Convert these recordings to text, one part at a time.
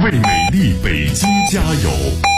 为美丽北京加油！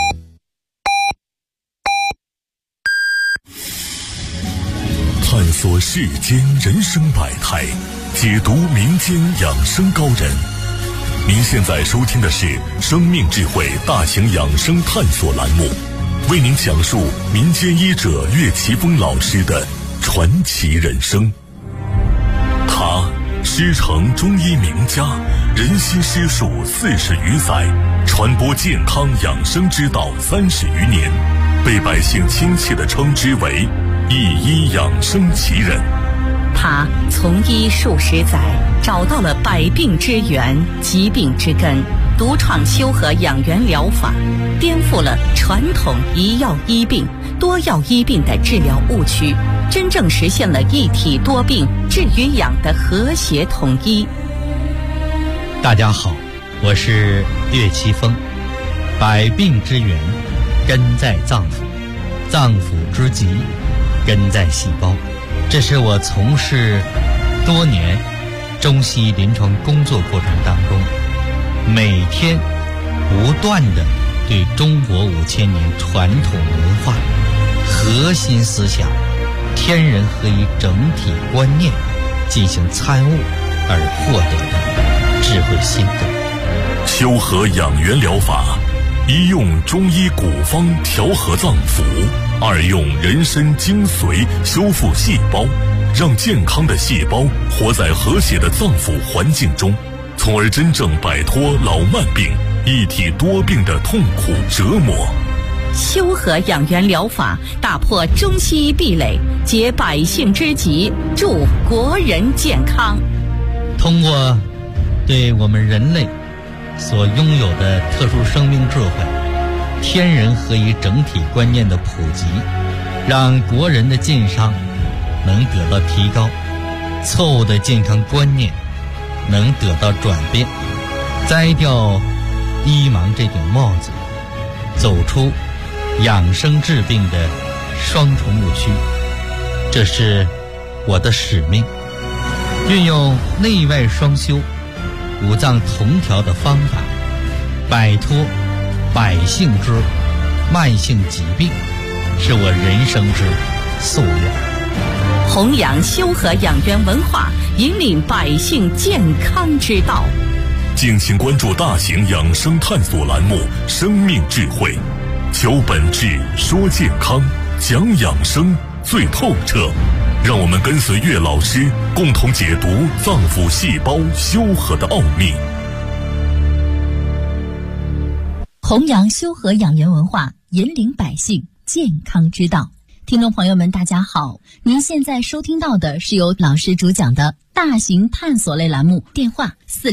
探索世间人生百态，解读民间养生高人。您现在收听的是生命智慧大型养生探索栏目，为您讲述民间医者岳奇峰老师的传奇人生。他师承中医名家，人心师术40余载，传播健康养生之道30余年，被百姓亲切地称之为一医养生奇人。 他从医数十载，找到了百病之源、疾病之根，独创修和养元疗法，颠覆了传统一药医病、多药医病的治疗误区，真正实现了一体多病治与养的和谐统一。 大家好，我是岳奇峰。百病之源根在脏腑，脏腑之疾根在细胞。这是我从事多年中西医临床工作过程当中，每天不断的对中国5000年传统文化核心思想天人合一整体观念进行参悟而获得的智慧心得。 修和养元疗法，一用中医古方调和脏腑，二用人参精髓修复细胞，让健康的细胞活在和谐的脏腑环境中，从而真正摆脱老慢病、一体多病的痛苦折磨。 修和养元疗法打破中西医壁垒，解百姓之急，助国人健康。 通过对我们人类所拥有的特殊生命智慧、天人合一整体观念的普及，让国人的健康能得到提高，错误的健康观念能得到转变，摘掉医盲这顶帽子，走出养生治病的双重误区。这是我的使命，运用内外双修、五脏同调的方法，摆脱百姓之慢性疾病，是我人生之夙愿。 弘扬修和养元文化，引领百姓健康之道。 敬请关注大型养生探索栏目《生命智慧》，求本质，说健康，讲养生最透彻。让我们跟随岳老师，共同解读脏腑细胞修和的奥秘。 弘扬修和养元文化，引领百姓健康之道。听众朋友们大家好，您现在收听到的是由老师主讲的大型探索类栏目，电话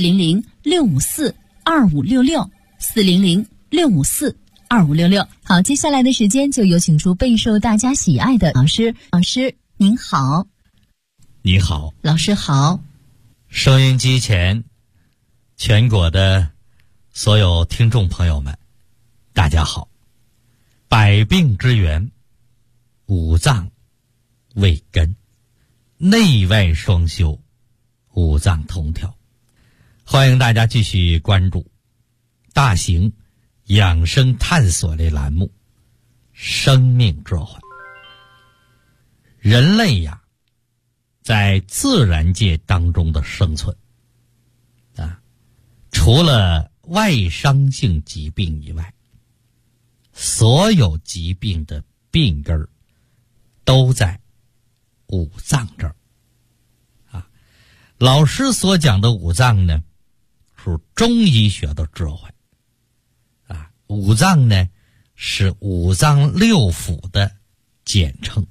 400-654-2566 400-654-2566。好，接下来的时间就有请出备受大家喜爱的老师。老师您好。 你好。 老师好。 收音机前全国的所有听众朋友们大家好。百病之源，五脏为根，内外双修，五脏同调。欢迎大家继续关注大型养生探索类栏目《生命智慧》。人类呀，在自然界当中的生存除了外伤性疾病以外，所有疾病的病根儿都在五脏这儿老师所讲的五脏呢，是中医学的智慧五脏呢是五脏六腑的简称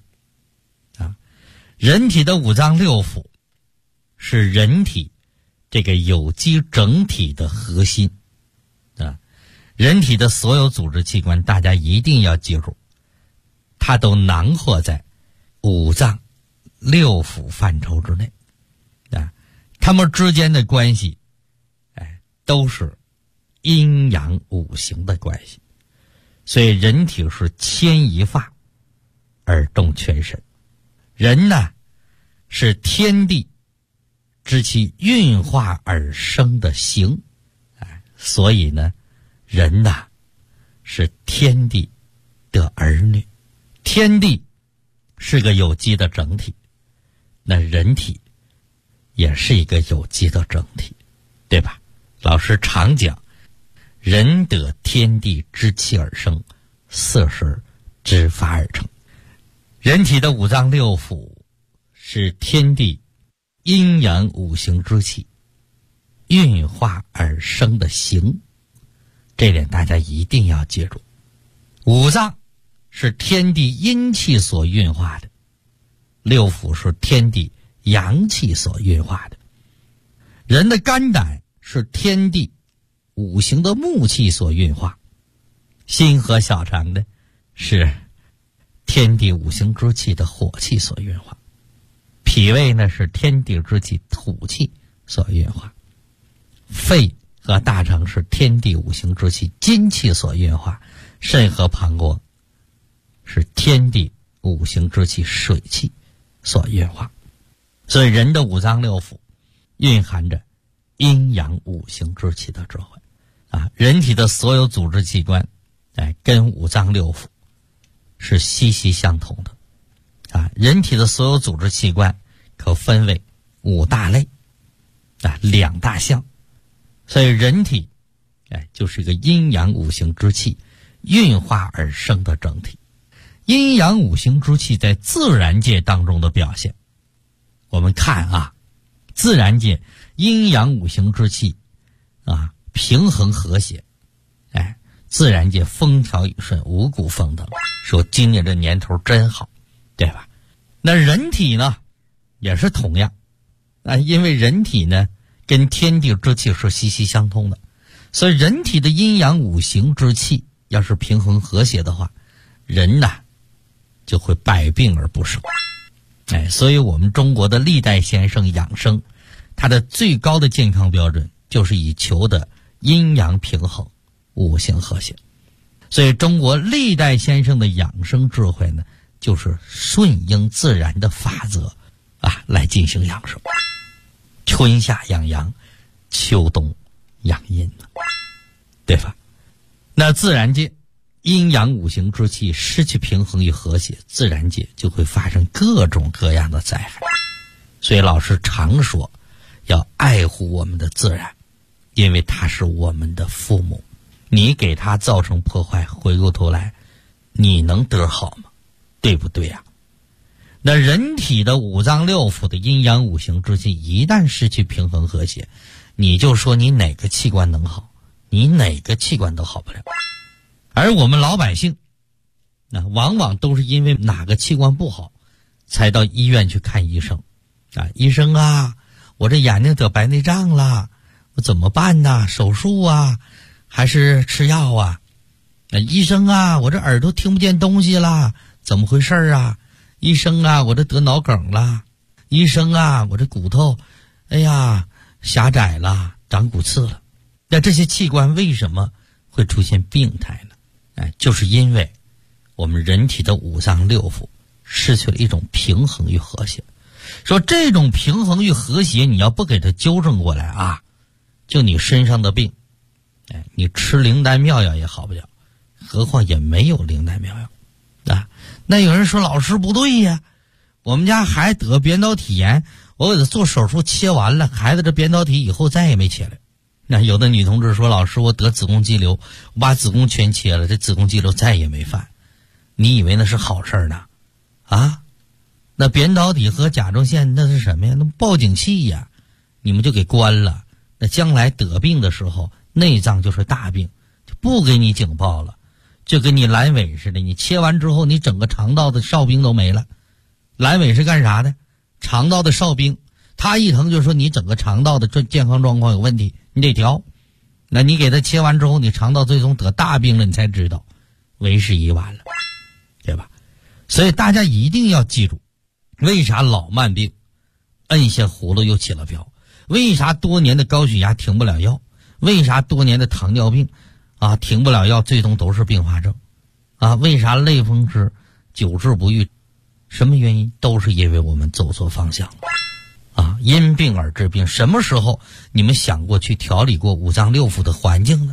人体的五脏六腑是人体这个有机整体的核心人体的所有组织器官，大家一定要记住，它都囊括在五脏六腑范畴之内它们之间的关系都是阴阳五行的关系。所以人体是牵一发而动全身。人呢是天地知其运化而生的形所以呢人呐，是天地的儿女，天地是个有机的整体，那人体也是一个有机的整体，对吧？老师常讲，人得天地之气而生，色身之发而成。人体的五脏六腑是天地阴阳五行之气运化而生的形，这点大家一定要记住。五脏是天地阴气所运化的，六腑是天地阳气所运化的。人的肝胆是天地五行的木气所运化，心和小肠呢是天地五行之气的火气所运化，脾胃呢是天地之气土气所运化，肺和大肠是天地五行之气金气所运化，肾和膀胱是天地五行之气水气所运化。所以人的五脏六腑蕴含着阴阳五行之气的智慧啊！人体的所有组织器官跟五脏六腑是息息相同的啊！人体的所有组织器官可分为五大类啊，两大项。所以人体就是一个阴阳五行之气运化而生的整体。阴阳五行之气在自然界当中的表现，我们看啊，自然界阴阳五行之气啊平衡和谐，自然界风调雨顺，五谷丰登，说今年这年头真好，对吧？那人体呢也是同样啊，因为人体呢跟天地之气是息息相通的，所以人体的阴阳五行之气要是平衡和谐的话，人呢就会百病而不生。所以我们中国的历代先生养生，它的最高的健康标准就是以求的阴阳平衡，五行和谐。所以中国历代先生的养生智慧呢，就是顺应自然的法则啊来进行养生。春夏养阳，秋冬养阴，对吧？那自然界阴阳五行之气失去平衡与和谐，自然界就会发生各种各样的灾害。所以老师常说要爱护我们的自然，因为它是我们的父母，你给它造成破坏，回过头来你能得好吗？对不对啊？那人体的五脏六腑的阴阳五行之气一旦失去平衡和谐，你就说你哪个器官能好，你哪个器官都好不了。而我们老百姓往往都是因为哪个器官不好才到医院去看医生啊，医生啊，我这眼睛得白内障了，我怎么办呢？手术啊还是吃药啊？医生啊，我这耳朵听不见东西了，怎么回事啊？医生啊，我这得脑梗了。医生啊，我这骨头狭窄了，长骨刺了。那这些器官为什么会出现病态呢？就是因为我们人体的五脏六腑失去了一种平衡与和谐。说这种平衡与和谐你要不给它纠正过来啊，就你身上的病你吃灵丹妙药也好不了，何况也没有灵丹妙药啊。那有人说老师不对呀，我们家孩子得扁桃体炎，我给他做手术切完了，孩子这扁桃体以后再也没切了。那有的女同志说老师我得子宫肌瘤，我把子宫全切了，这子宫肌瘤再也没犯。你以为那是好事呢啊？那扁桃体和甲状腺那是什么呀？那报警器呀，你们就给关了。那将来得病的时候内脏就是大病，就不给你警报了，就跟你阑尾似的，你切完之后你整个肠道的哨兵都没了。阑尾是干啥的？肠道的哨兵，他一疼就说你整个肠道的健康状况有问题，你得调。那你给他切完之后你肠道最终得大病了，你才知道为时已晚了，对吧？所以大家一定要记住，为啥老慢病摁下葫芦又起了标？为啥多年的高血压停不了药？为啥多年的糖尿病啊停不了药，最终都是并发症啊？为啥类风湿久治不愈？什么原因？都是因为我们走错方向了啊！因病而治病，什么时候你们想过去调理过五脏六腑的环境呢？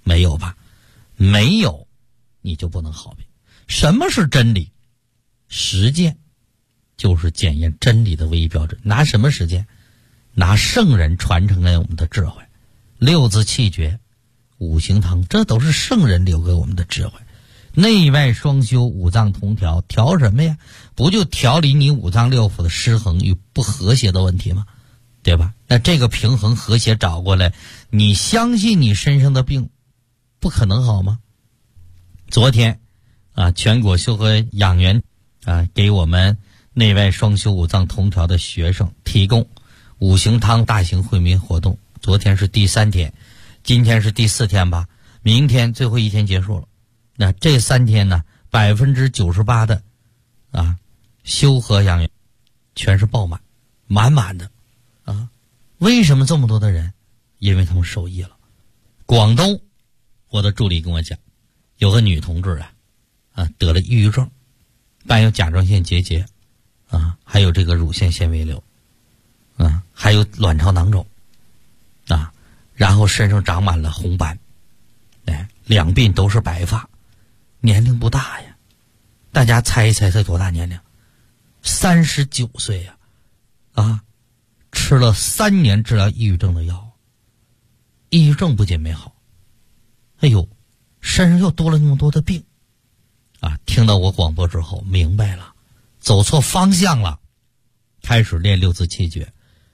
没有吧？没有，你就不能好病。什么是真理？实践就是检验真理的唯一标准。拿什么实践？拿圣人传承给我们的智慧，六字气诀、五行汤，这都是圣人留给我们的智慧。内外双修，五脏同调，调什么呀？不就调理你五脏六腑的失衡与不和谐的问题吗？对吧？那这个平衡和谐找过来，你相信你身上的病不可能好吗？昨天全国修和养元给我们内外双修五脏同调的学生提供五行汤大型惠民活动。昨天是第3天，今天是第4天吧，明天最后一天结束了。那这3天呢，98%的修和养元全是爆满，满满的为什么这么多的人？因为他们受益了。广东，我的助理跟我讲，有个女同志得了抑郁症，伴有甲状腺结节还有这个乳腺纤维瘤还有卵巢囊肿然后身上长满了红斑，两鬓都是白发，年龄不大呀。大家猜一猜他多大年龄？39岁呀吃了3年治疗抑郁症的药，抑郁症不仅没好，身上又多了那么多的病听到我广播之后明白了，走错方向了，开始练六字气诀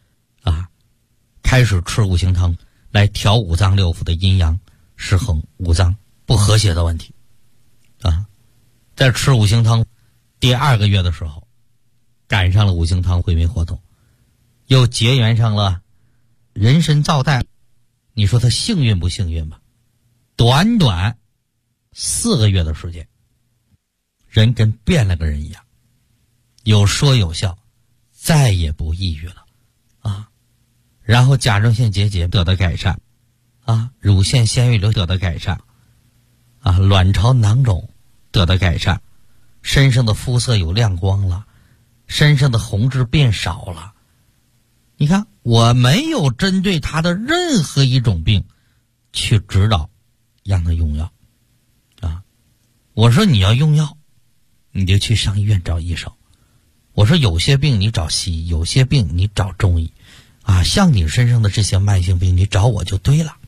开始吃五行汤来调五脏六腑的阴阳失衡、五脏不和谐的问题在吃五行汤第2个月的时候，赶上了五行汤惠民活动，又结缘上了人参皂苷。你说他幸运不幸运吧？短短4个月的时间，人跟变了个人一样，有说有笑，再也不抑郁了然后甲状腺结节得到改善乳腺纤维瘤得到改善卵巢囊肿得到改善，身上的肤色有亮光了，身上的红痣变少了。你看，我没有针对他的任何一种病去指导让他用药我说你要用药你就去上医院找医生，我说有些病你找西医，有些病你找中医像你身上的这些慢性病你找我就对了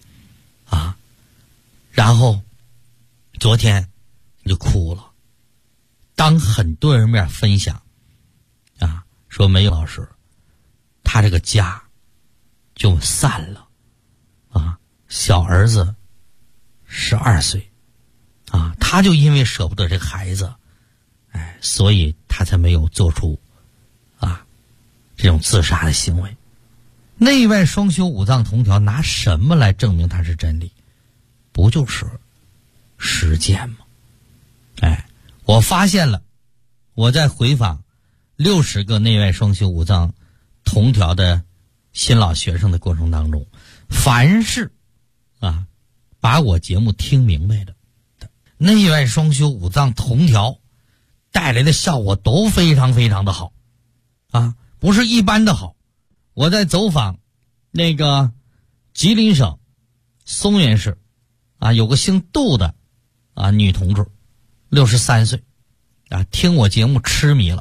然后昨天你就哭了，当很多人面分享说梅老师他这个家就散了小儿子12岁他就因为舍不得这个孩子所以他才没有做出这种自杀的行为。内外双修五脏同调，拿什么来证明它是真理？不就是实践吗？我发现了，我在回访60个内外双修五脏同调的新老学生的过程当中，凡是把我节目听明白的，内外双修五脏同调带来的效果都非常非常的好不是一般的好。我在走访那个吉林省松原市有个姓杜的女同志，63岁听我节目痴迷了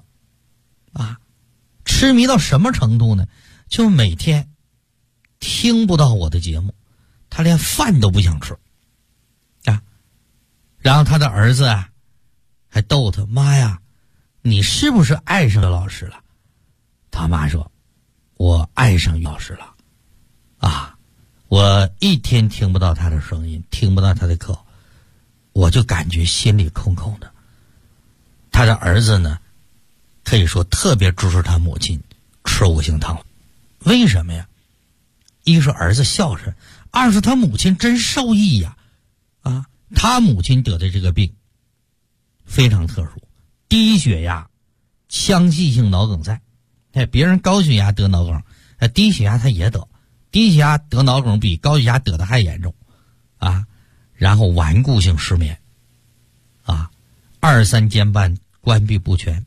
痴迷到什么程度呢？就每天听不到我的节目，他连饭都不想吃然后他的儿子还逗他，妈呀，你是不是爱上了老师了？他妈说，我爱上于老师了我一天听不到他的声音，听不到他的课，我就感觉心里空空的。他的儿子呢，可以说特别支持他母亲吃五行汤。为什么呀？一是儿子孝顺，二是他母亲真受益呀他母亲得的这个病非常特殊，低血压腔隙性脑梗塞。别人高血压得脑梗，低血压他也得，低血压得脑梗比高血压得的还严重然后顽固性失眠2、3间瓣关闭不全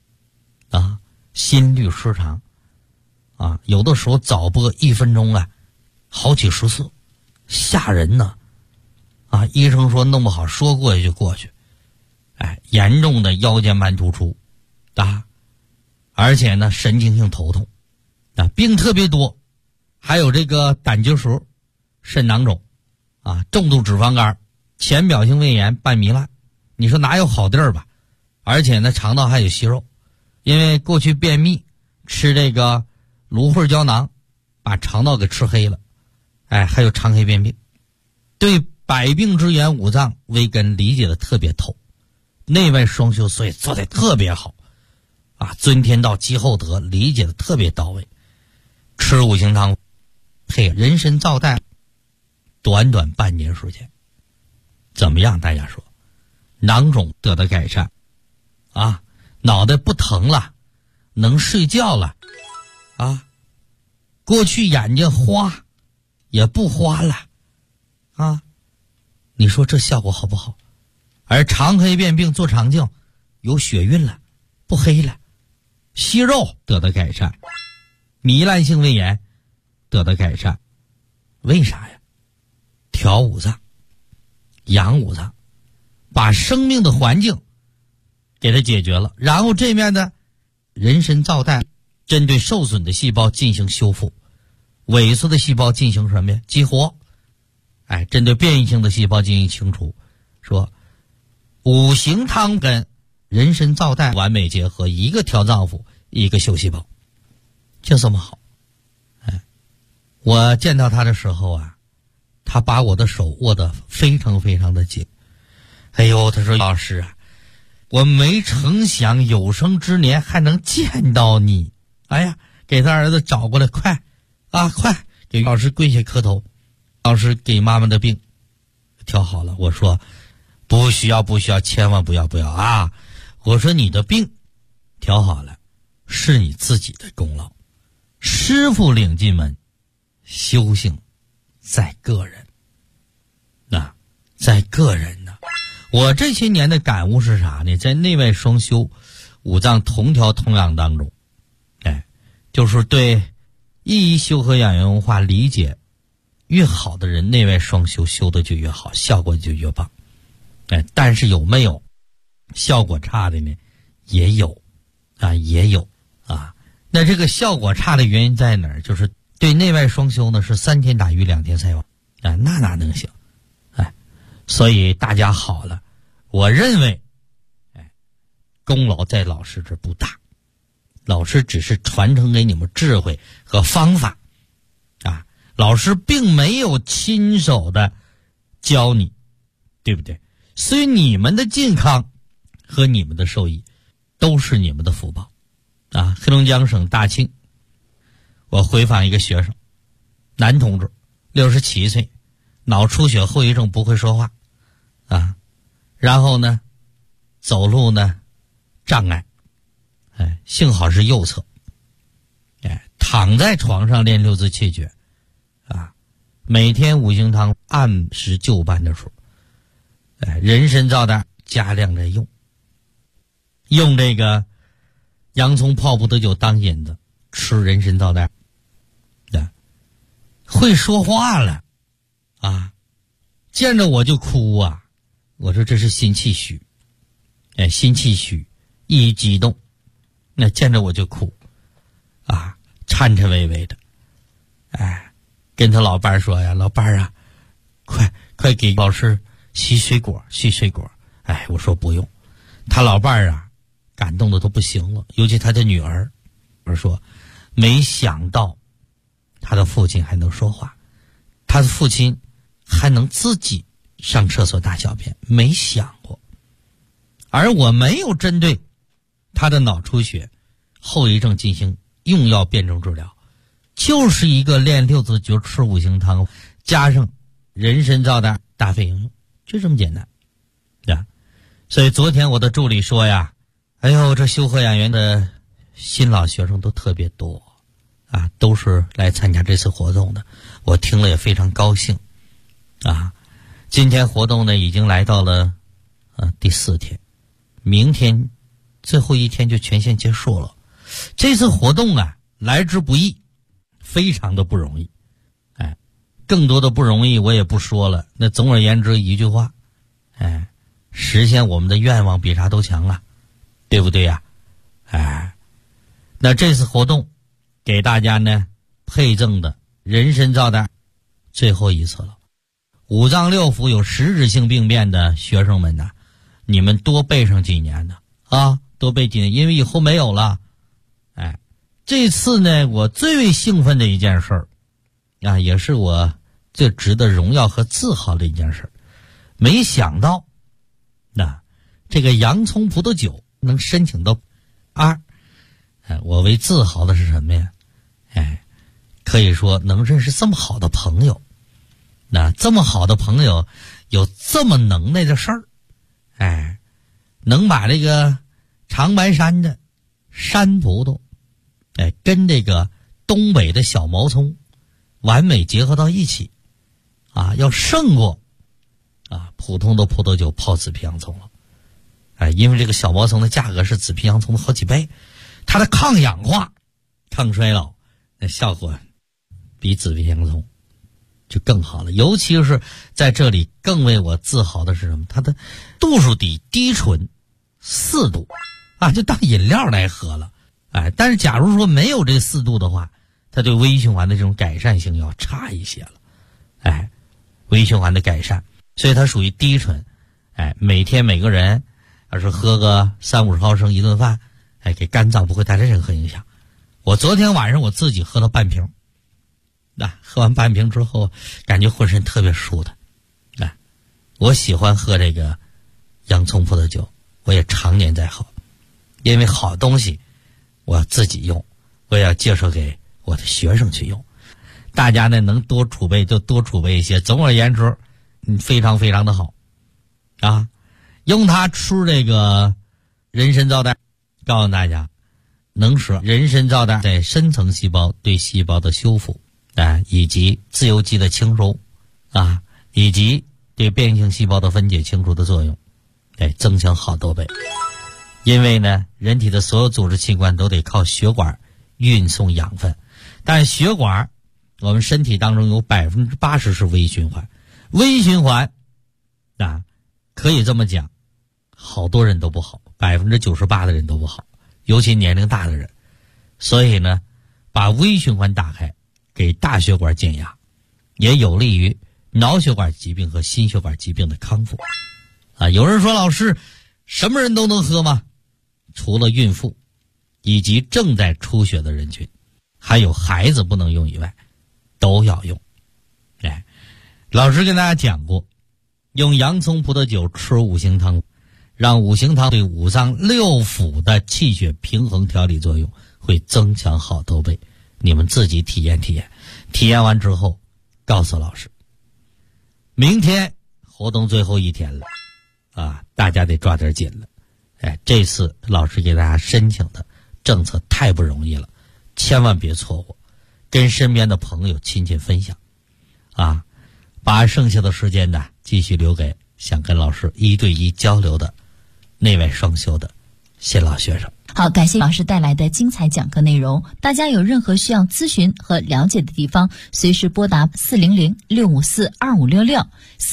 心律失常有的时候早播1分钟好几10次，吓人呢啊，医生说弄不好说过去就过去。严重的腰间盘突出啊，而且呢神经性头痛啊，病特别多，还有这个胆结石、肾囊肿啊，重度脂肪肝、浅表性胃炎、半糜烂，你说哪有好地儿吧？而且呢肠道还有息肉，因为过去便秘吃这个芦荟胶囊把肠道给吃黑了，还有肠黑变病，对百病之源五脏微根理解的特别透，内外双修所以做得特别好啊，尊天道积厚德理解的特别到位。吃五行汤配人参皂苷，短短半年时间怎么样？大家说囊肿得到改善啊，脑袋不疼了，能睡觉了啊，过去眼睛花也不花了啊，你说这效果好不好？而肠黑变病做肠镜有血运了，不黑了，息肉得到改善，糜烂性胃炎得到改善。为啥呀？调五脏，养五脏，把生命的环境给它解决了，然后这面的人参皂苷针对受损的细胞进行修复，萎缩的细胞进行什么呀？激活。针对变异性的细胞进行清除。说五行汤跟人参皂苷完美结合，一个调脏腑，一个修细胞，就这么好。我见到他的时候啊，他把我的手握得非常非常的紧。他说老师啊，我没成想有生之年还能见到你。给他儿子找过来，快给老师跪下磕头。老师给妈妈的病调好了。我说不需要，千万不要啊！我说你的病调好了是你自己的功劳，师傅领进门，修行在个人。在个人呢。我这些年的感悟是啥呢？在内外双修、五脏同调同养当中，就是对一修和养元文化理解越好的人，内外双修修的就越好，效果就越棒。但是有没有效果差的呢？也有啊。那这个效果差的原因在哪儿？就是对内外双修呢是3天打鱼2天晒网那哪能行？所以大家好了，我认为功劳在老师这不大，老师只是传承给你们智慧和方法啊，老师并没有亲手的教你，对不对？所以你们的健康和你们的受益都是你们的福报啊。黑龙江省大庆，我回访一个学生，男同志，67岁，脑出血后遗症，不会说话啊，然后呢走路呢障碍，幸好是右侧，躺在床上练6字气诀啊，每天五行汤按时就班的时候，人参皂苷加量的用这个洋葱泡葡萄酒当引子吃人参皂苷，会说话了啊，见着我就哭啊。我说这是心气虚，心气虚一激动，那见着我就哭啊，颤颤巍巍的，跟他老伴儿说呀，老伴儿啊，快给老师洗水果。我说不用。他老伴儿啊感动的都不行了，尤其他的女儿。我说没想到他的父亲还能说话，他的父亲还能自己上厕所大小便，没想过。而我没有针对他的脑出血后遗症进行用药辩证治疗，就是一个练6字诀吃五行汤加上人参皂苷搭配应用，就这么简单所以昨天我的助理说呀，这修和养元的新老学生都特别多啊，都是来参加这次活动的，我听了也非常高兴啊。今天活动呢已经来到了第4天，明天最后一天就全线结束了。这次活动啊来之不易，非常的不容易， 更多的不容易我也不说了，那总而言之一句话，实现我们的愿望比啥都强啊，对不对呀？那这次活动给大家呢配赠的人参皂带最后一次了。五脏六腑有实质性病变的学生们呢，你们多备上几年呢多备几年，因为以后没有了。这次呢我最为兴奋的一件事儿也是我最值得荣耀和自豪的一件事，没想到这个洋葱葡萄酒能申请到2，我为自豪的是什么呀？可以说能认识这么好的朋友，这么好的朋友有这么能耐的事儿，能把这个长白山的山葡萄，跟这个东北的小毛葱完美结合到一起，要胜过普通的葡萄酒泡紫皮洋葱了。因为这个小毛葱的价格是紫皮洋葱的好几倍，它的抗氧化、抗衰老那效果比紫皮洋葱就更好了。尤其是在这里更为我自豪的是什么？它的度数低，低醇4度就当饮料来喝了。但是假如说没有这4度的话，它对微循环的这种改善性要差一些了。微循环的改善，所以它属于低醇。每天每个人要是喝个30-50毫升一顿饭，给肝脏不会带来任何影响。我昨天晚上我自己喝了半瓶，喝完半瓶之后感觉浑身特别舒坦。我喜欢喝这个洋葱葡萄酒，我也常年在喝，因为好东西我自己用，我也要介绍给我的学生去用。大家呢能多储备就多储备一些，总而言之非常非常的好用它吃这个人参皂带，告诉大家能使人参皂带在深层细胞对细胞的修复以及自由基的清除以及对变性细胞的分解清除的作用增强好多倍。因为呢人体的所有组织器官都得靠血管运送养分，但是血管我们身体当中有80%是微循环，微循环可以这么讲，好多人都不好，98%的人都不好，尤其年龄大的人。所以呢把微循环打开，给大血管减压，也有利于脑血管疾病和心血管疾病的康复有人说老师什么人都能喝吗？除了孕妇以及正在出血的人群，还有孩子不能用以外都要用。老师跟大家讲过，用洋葱葡萄酒吃五行汤，让五行汤对五脏六腑的气血平衡调理作用会增强好多倍。你们自己体验体验，体验完之后告诉老师。明天活动最后一天了大家得抓点紧了。这次老师给大家申请的政策太不容易了，千万别错过，跟身边的朋友亲戚分享把剩下的时间呢继续留给想跟老师1对1交流的那位双修的新老学生。 好，感谢老师带来的精彩讲课内容。大家有任何需要咨询和了解的地方，随时拨打400-654-2566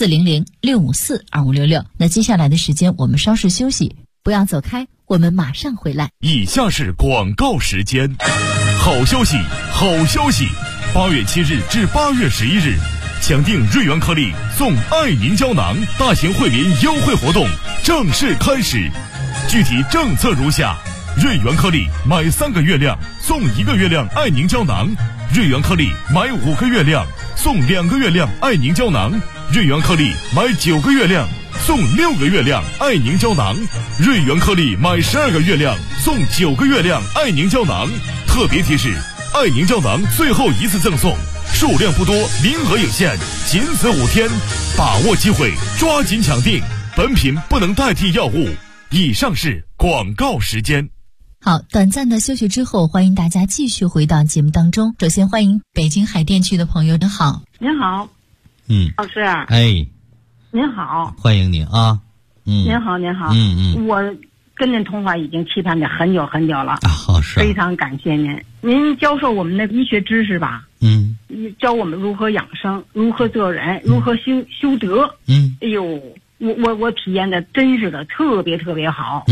400-654-2566。那接下来的时间我们稍事休息，不要走开，我们马上回来。 以下是广告时间。好消息，好消息！8月7日至8月11日，抢订瑞元颗粒送爱凝胶囊大型惠民优惠活动正式开始。具体政策如下：瑞元颗粒买3个月亮送1个月亮爱凝胶囊，瑞元颗粒买5个月亮送2个月亮爱凝胶囊，瑞元颗粒买9个月亮送6个月亮爱凝胶囊，瑞元颗粒买12个月亮送9个月亮爱凝胶囊。特别提示：爱凝胶囊最后一次赠送，数量不多，名额有限，仅此5天，把握机会，抓紧抢订。本品不能代替药物。以上是广告时间。 好，短暂的休息之后，欢迎大家继续回到节目当中。首先欢迎北京海淀区的朋友，您好。 您好，老师。您好， 欢迎你啊。 您好，您好。我跟您通话已经期盼着很久很久了啊，好是非常感谢您。您教授我们的医学知识吧，教我们如何养生，如何做人，如何修德。哎呦，我体验的真是的特别特别好。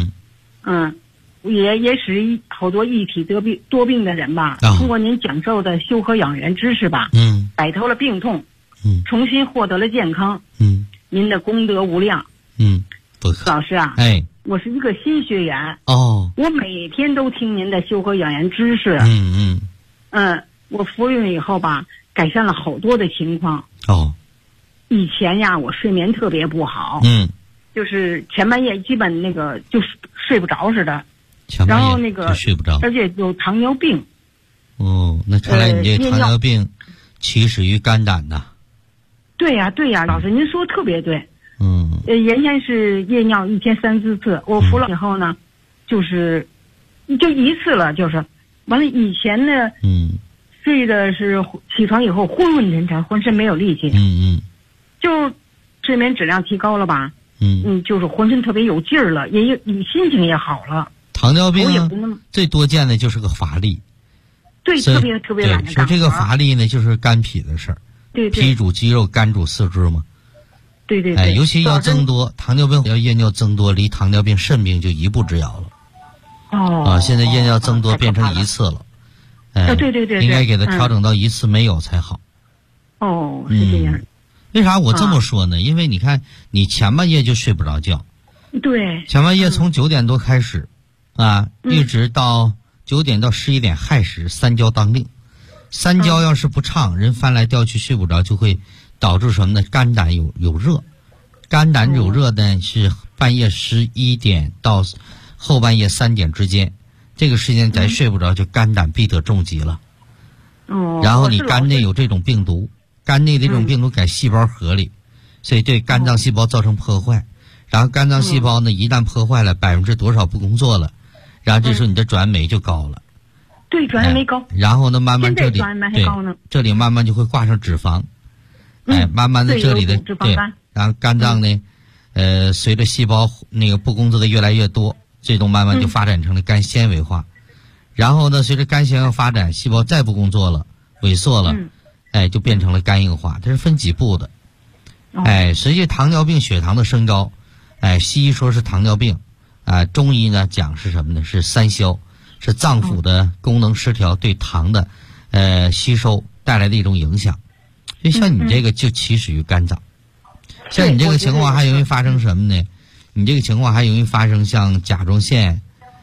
也使好多一体多病的人吧，通过您讲授的修和养元知识吧，摆脱了病痛，重新获得了健康。您的功德无量。老师啊，我是一个新学员哦，我每天都听您的修和养元知识。我服用以后吧，改善了好多的情况。哦，以前呀，我睡眠特别不好。就是前半夜基本那个就是睡不着似的。然后那个睡不着， 而且有糖尿病。 哦，那看来你这糖尿病起始于肝胆呐。 对呀，老师您说的特别对。原先是夜尿1天3、4次，我服了以后呢，就一次了，就是完了。以前呢，睡的是起床以后昏昏沉沉，浑身没有力气。就睡眠质量提高了吧。就是浑身特别有劲儿了，你心情也好了。 糖尿病最多见的就是个乏力。 对，特别特别懒得干活。 说这个乏力呢，就是肝脾的事儿。对，脾主肌肉，肝主四肢嘛。 对。 尤其要增多，糖尿病要夜尿增多，离糖尿病肾病就一步之遥了。现在夜尿增多变成1次了。对，应该给它调整到1次没有才好。 是这样。 为啥我这么说呢？因为你看，你前半夜就睡不着觉。 对。 前半夜从9点多开始，一直到9点到11点亥时，3焦当令。3焦要是不畅，人翻来掉去睡不着，就会导致什么呢？肝胆有热。肝胆有热呢，是半夜11点到后半夜3点之间，这个时间咱睡不着，就肝胆必得重疾了。然后你肝内有这种病毒。肝内的这种病毒在细胞核里，所以对肝脏细胞造成破坏。然后肝脏细胞呢，一旦破坏了，% 多少不工作了，然后这时候你的转酶就高了。 对，转氨酶高。 然后呢，慢慢这里这里慢慢就会挂上脂肪。慢慢的这里的对，然后肝脏呢，随着细胞那个不工作的越来越多，最终慢慢就发展成了肝纤维化。然后呢，随着肝纤维发展，细胞再不工作了，萎缩了。就变成了肝硬化，这是分几步的。实际糖尿病血糖的升高，西医说是糖尿病，中医呢讲是什么呢？是3消，是脏腑的功能失调对糖的吸收带来的一种影响。所以像你这个就起始于肝脏，像你这个情况还容易发生什么呢？你这个情况还容易发生像甲状腺、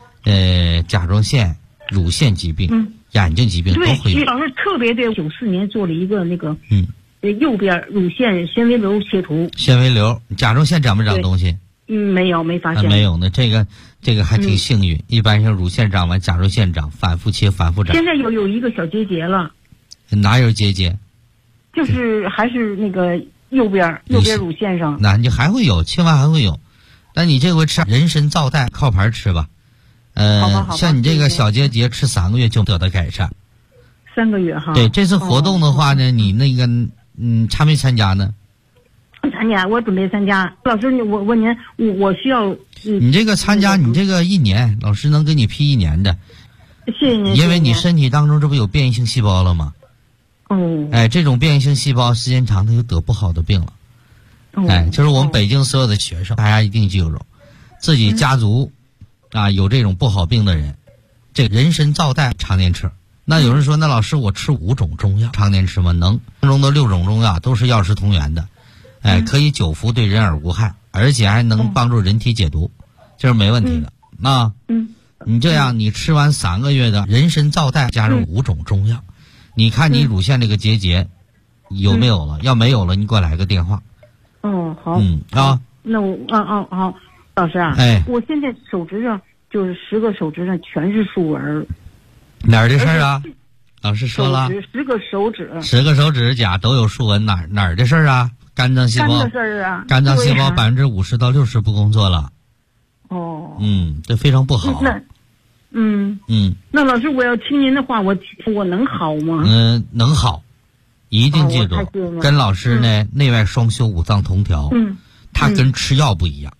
乳腺疾病。眼睛疾病都会有。 对，老师特别对，94年做了一个那个右边乳腺纤维瘤切除。 纤维瘤，甲状腺长没长东西？ 没有，没发现。 没有呢，这个还挺幸运。一般像乳腺长完，甲状腺长，反复切，反复长。 现在有一个小结节了。 哪有结节？ 就是还是那个右边乳腺上。 那你还会有，千万还会有。但你这回吃人参皂苷靠盘吃吧。像你这个小结节吃3个月就得到改善。 3个月哈。 对，这次活动的话呢，你那个参没参加呢？ 参加，我准备参加。老师，我问您，我需要你这个参加，你这个1年，老师能给你批1年的。 谢谢您。 因为你身体当中这不有变异性细胞了吗？这种变异性细胞时间长，它就得不好的病了。就是我们北京所有的学生，大家一定记住，自己家族。有这种不好病的人，这人参皂苷常年吃。那有人说，那老师我吃5种中药常年吃吗？能，其中的6种中药都是药食同源的，可以久服，对人耳无害，而且还能帮助人体解毒，这是没问题的。你这样，你吃完3个月的人参皂苷加入5种中药，你看你乳腺这个结节有没有了？要没有了，你给我来个电话。 好。那我好。老师啊，我现在手指上就是10个手指上全是竖纹。 哪儿的事儿啊？老师说了 ，10个手指 ，10个手指甲都有竖纹，哪儿的事儿啊？肝脏细胞。 肝的事儿啊。 肝脏细胞50%到60%不工作了。这非常不好。 那老师，我要听您的话，我能好吗？ 能好，一定记住，跟老师呢内外双修，五脏同调。它跟吃药不一样。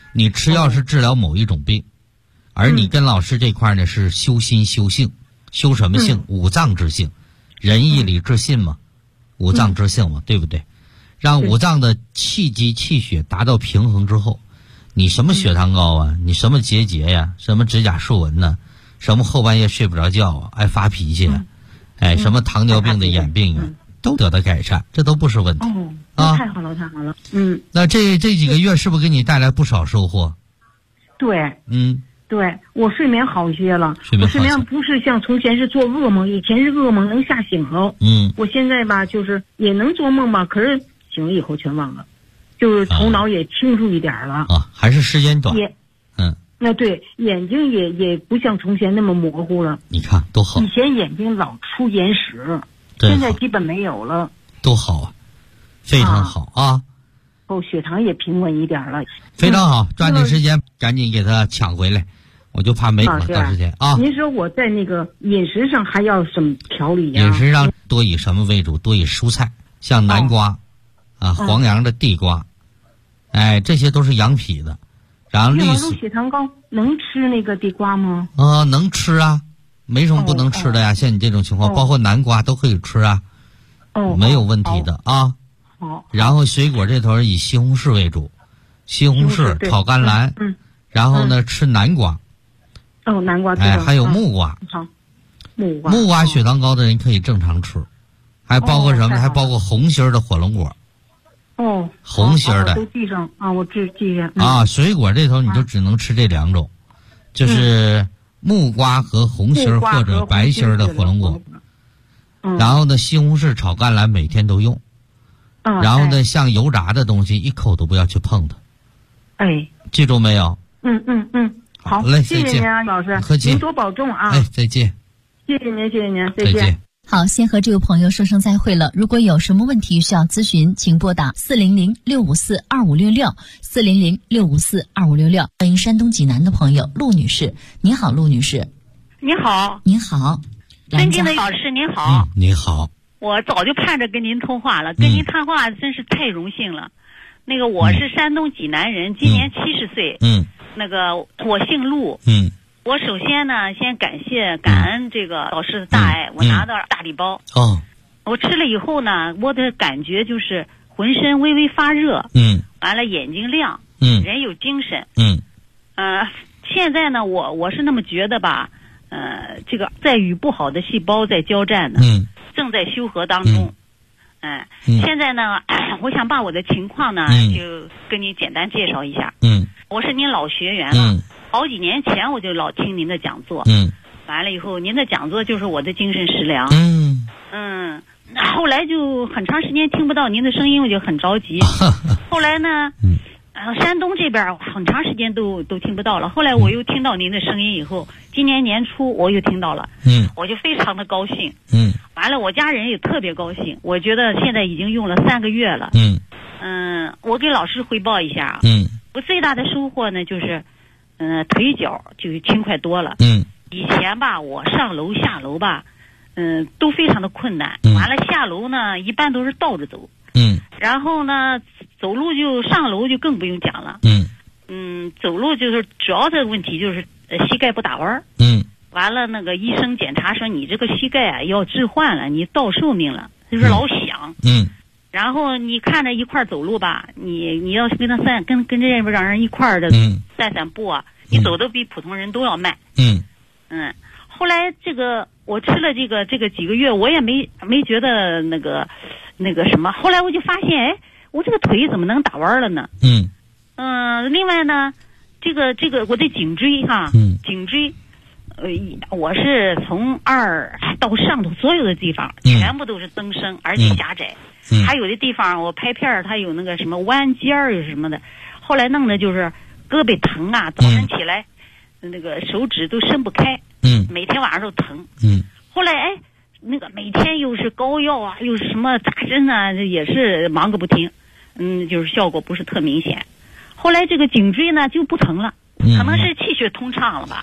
你吃药是治疗某一种病，而你跟老师这块呢是修心修性，修什么性？五脏之性，仁义礼智信嘛，五脏之性嘛，对不对？让五脏的气机气血达到平衡之后，你什么血糖高啊，你什么结节呀，什么指甲竖纹呢，什么后半夜睡不着觉啊，爱发脾气啊，什么糖尿病的眼病啊，都得到改善，这都不是问题。 太好了，太好了。 那这几个月是不是给你带来不少收获？ 对，对，我睡眠好些了。我睡眠不是像从前是做噩梦，以前是噩梦能吓醒了。我现在吧，就是也能做梦吧，可是醒了以后全忘了，就是头脑也清楚一点了。 还是时间短。 那对，眼睛也不像从前那么模糊了。 你看多好。 以前眼睛老出眼屎，现在基本没有了。 多好啊，非常好啊。 血糖也平稳一点了。 非常好，抓紧时间赶紧给他抢回来，我就怕没有了到时间啊。 您说我在那个饮食上还要什么调理呀？ 饮食上多以什么为主？多以蔬菜，像南瓜黄杨的地瓜，这些都是养脾的。然后绿色血糖高能吃那个地瓜吗？ 能吃啊，没什么不能吃的呀。像你这种情况，包括南瓜都可以吃啊，没有问题的啊。然后水果这头以西红柿为主，西红柿炒甘蓝，然后呢吃南瓜。 南瓜还有木瓜。木瓜血糖高的人可以正常吃，还包括什么？还包括红心的火龙果。红心的都记上啊，我记下。 水果这头你就只能吃这两种，就是木瓜和红心或者白心的火龙果。然后呢，西红柿炒甘蓝每天都用。然后呢，像油炸的东西一口都不要去碰它。记住没有？ 好嘞， 谢谢您啊，老师， 客气， 您多保重啊。 再见。 谢谢您， 再见。 好，先和这位朋友说声再会了。如果有什么问题需要咨询，请拨打400-654-2566，400-654-2566。欢迎山东济南的朋友陆女士，你好，陆女士。 你好。 您好， 尊敬的老师您好。 你好。 我早就盼着跟您通话了，跟您谈话真是太荣幸了。那个我是山东济南人，今年70岁。那个我姓陆。我首先呢，先感恩这个老师的大爱，我拿到大礼包。我吃了以后呢，我的感觉就是浑身微微发热。完了眼睛亮。人有精神。现在呢，我是那么觉得吧，这个在与不好的细胞在交战呢。正在修和当中。现在呢，我想把我的情况呢，就跟您简单介绍一下。我是您老学员了。好几年前我就老听您的讲座。完了以后您的讲座就是我的精神食粮。后来就很长时间听不到您的声音，我就很着急。后来呢，山东这边很长时间都听不到了。后来我又听到您的声音以后，今年年初我又听到了。我就非常的高兴。完了我家人也特别高兴。我觉得现在已经用了3个月了。我给老师汇报一下。我最大的收获呢就是，腿脚就轻快多了。以前吧，我上楼下楼吧，都非常的困难。完了下楼呢，一般都是倒着走。然后呢，走路就上楼就更不用讲了。走路就是主要的问题就是膝盖不打弯。完了那个医生检查说你这个膝盖啊要置换了，你到寿命了，就是老响。然后你看着一块走路吧，你要跟他跟这边让人一块的散步啊，你走的比普通人都要慢。后来这个我吃了这个几个月，我也没觉得那个什么。后来我就发现，我这个腿怎么能打弯了呢？另外呢，这个我的颈椎颈椎，我是从2到上头所有的地方全部都是增生，而且狭窄。还有的地方我拍片它有那个什么弯尖儿有什么的，后来弄的就是胳膊疼啊，早晨起来那个手指都伸不开。每天晚上都疼。后来那个每天又是膏药啊，又是什么扎针啊，也是忙个不停。就是效果不是特明显。后来这个颈椎呢就不疼了，可能是气血通畅了吧。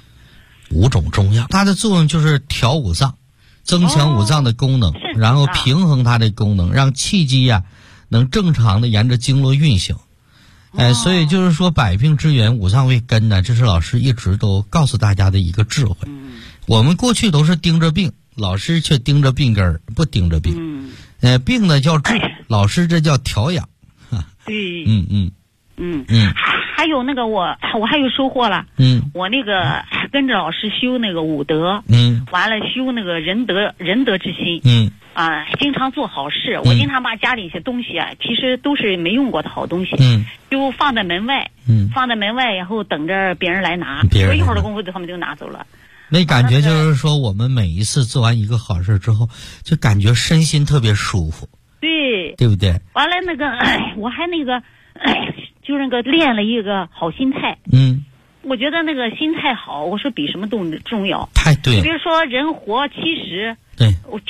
5种中药，它的作用就是调五脏，增强五脏的功能，然后平衡它的功能，让气机能正常的沿着经络运行。 所以就是说百病之源五脏为根呢，这是老师一直都告诉大家的一个智慧。我们过去都是盯着病，老师却盯着病根儿，不盯着病。病呢叫治，老师这叫调养。 对。还有那个我还有收获了。我那个跟着老师修那个武德。完了修那个仁德之心。经常做好事。我经常把家里一些东西啊，其实都是没用过的好东西，就放在门外。放在门外，然后等着别人来拿。不一会儿的功夫，他们就拿走了。 那感觉就是说，我们每一次做完一个好事之后，就感觉身心特别舒服。对不对？ 完了那个，我还那个，就是那个练了一个好心态。我觉得那个心态好，我说比什么都重要。 太对了。 比如说人活70， 对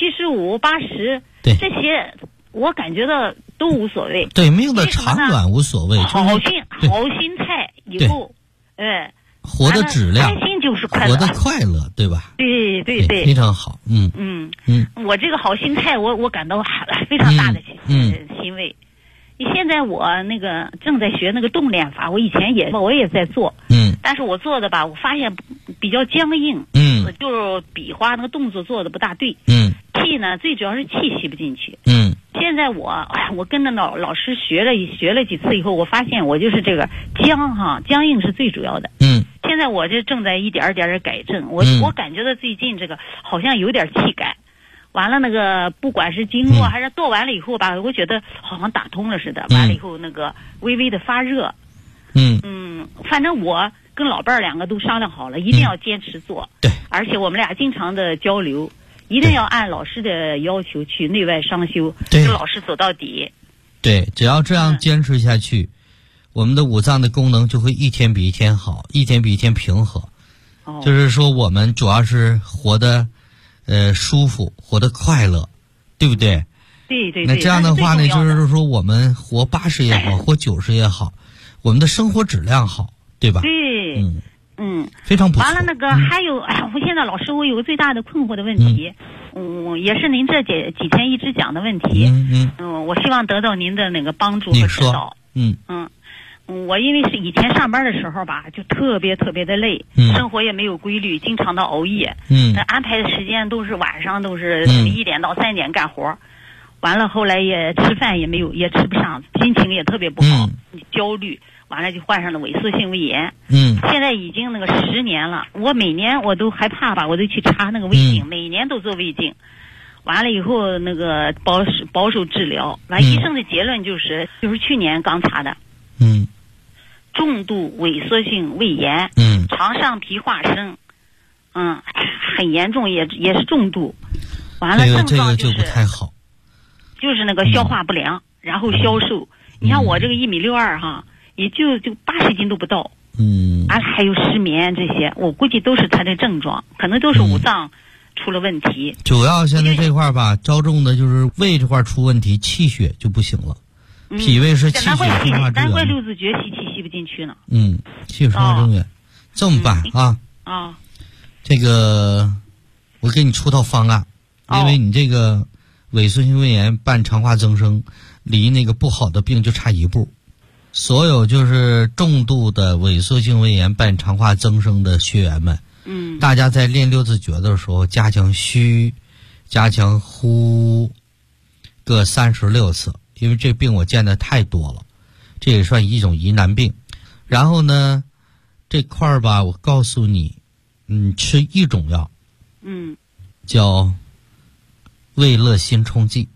，75、80， 对， 这些我感觉到都无所谓。 对，命的长短无所谓。 好心态以后， 活的质量， 开心就是快乐， 活的快乐，对吧？ 对， 非常好。 我这个好心态，我感到非常大的欣慰。现在我那个正在学那个动练法，我以前我也在做，但是我做的吧，我发现比较僵硬，就是笔画那个动作做的不大对，气呢，最主要是气吸不进去，现在我跟着老师学了几次以后，我发现我就是这个僵硬是最主要的，现在我就正在一点点改正，我感觉到最近这个好像有点气感。完了那个不管是经络还是做完了以后吧，我觉得好像打通了似的。完了以后那个微微的发热。反正我跟老伴儿两个都商量好了，一定要坚持做。 对。 而且我们俩经常的交流，一定要按老师的要求去内外双修，跟老师走到底。 对，只要这样坚持下去，我们的五脏的功能就会一天比一天好，一天比一天平和。就是说我们主要是活的舒服，活得快乐，对不对？ 对。 那这样的话呢，就是说我们活80也好，活90也好，我们的生活质量好，对吧？ 对。 非常不错。 完了那个还有，我现在老师我有个最大的困惑的问题，也是您这几天一直讲的问题。我希望得到您的那个帮助和指导。我因为是以前上班的时候吧，就特别的累，生活也没有规律，经常的熬夜，安排的时间都是晚上都是1点到3点干活，完了后来也吃饭也没有，也吃不上，心情也特别不好，焦虑，完了就患上了萎缩性胃炎。现在已经那个10年了，我每年我都害怕吧，我都去查那个胃镜，每年都做胃镜，完了以后那个保守治疗，完医生的结论就是去年刚查的。重度萎缩性胃炎，肠上皮化生，很严重，也是重度。完了症状就不太好， 就是那个消化不良，然后消瘦。你看我这个1.62米哈，也就80斤都不到。完了还有失眠这些，我估计都是他的症状，可能都是五脏出了问题。 主要现在这块吧，着重的就是胃这块出问题，气血就不行了。脾胃是气血生化之源， 难怪六字诀吸不进去呢。 气血生化之源，这么办啊？这个我给你出套方案，因为你这个萎缩性胃炎伴肠化增生，离那个不好的病就差一步。所有就是重度的萎缩性胃炎伴肠化增生的学员们，大家在练六字诀的时候，加强虚，加强呼，各36次。因为这病我见的太多了，这也算一种疑难病。然后呢，这块儿吧，我告诉你，吃一种药，叫胃乐心冲剂，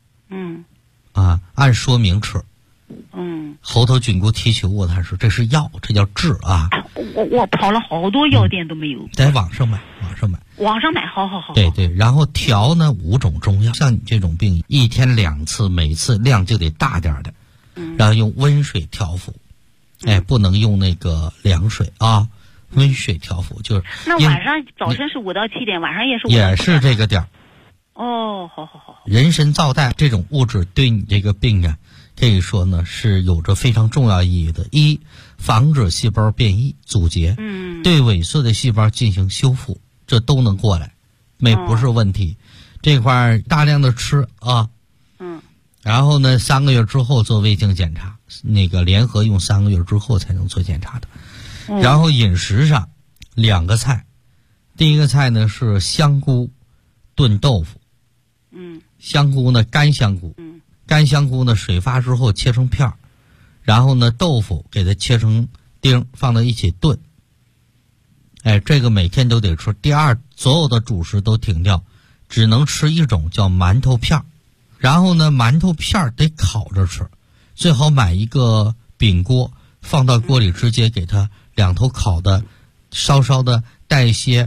按说明吃，喉头菌菇提球，我才说这是药，这叫治啊。 我跑了好多药店都没有， 在网上买， 好。 对，然后调呢5种中药，像你这种病1天2次，每次量就得大点的，然后用温水调服，不能用那个凉水啊，温水调服就是。 那晚上早晨是5到7点，晚上也是5到7点。 也是这个点儿。 好。 人参皂苷这种物质对你这个病啊，可以说呢是有着非常重要意义的。一，防止细胞变异阻结，对萎缩的细胞进行修复，这都能过来，不是问题。这块大量的吃啊，然后呢3个月之后做胃镜检查那个联合用3个月之后才能做检查的。然后饮食上2个菜，第一个菜呢是香菇炖豆腐。香菇呢干香菇，干香菇呢水发之后切成片儿，然后呢豆腐给它切成丁放到一起炖。这个每天都得吃。第二，所有的主食都停掉，只能吃一种叫馒头片儿。然后呢馒头片儿得烤着吃，最好买一个饼锅，放到锅里直接给它2头烤的稍稍的带一些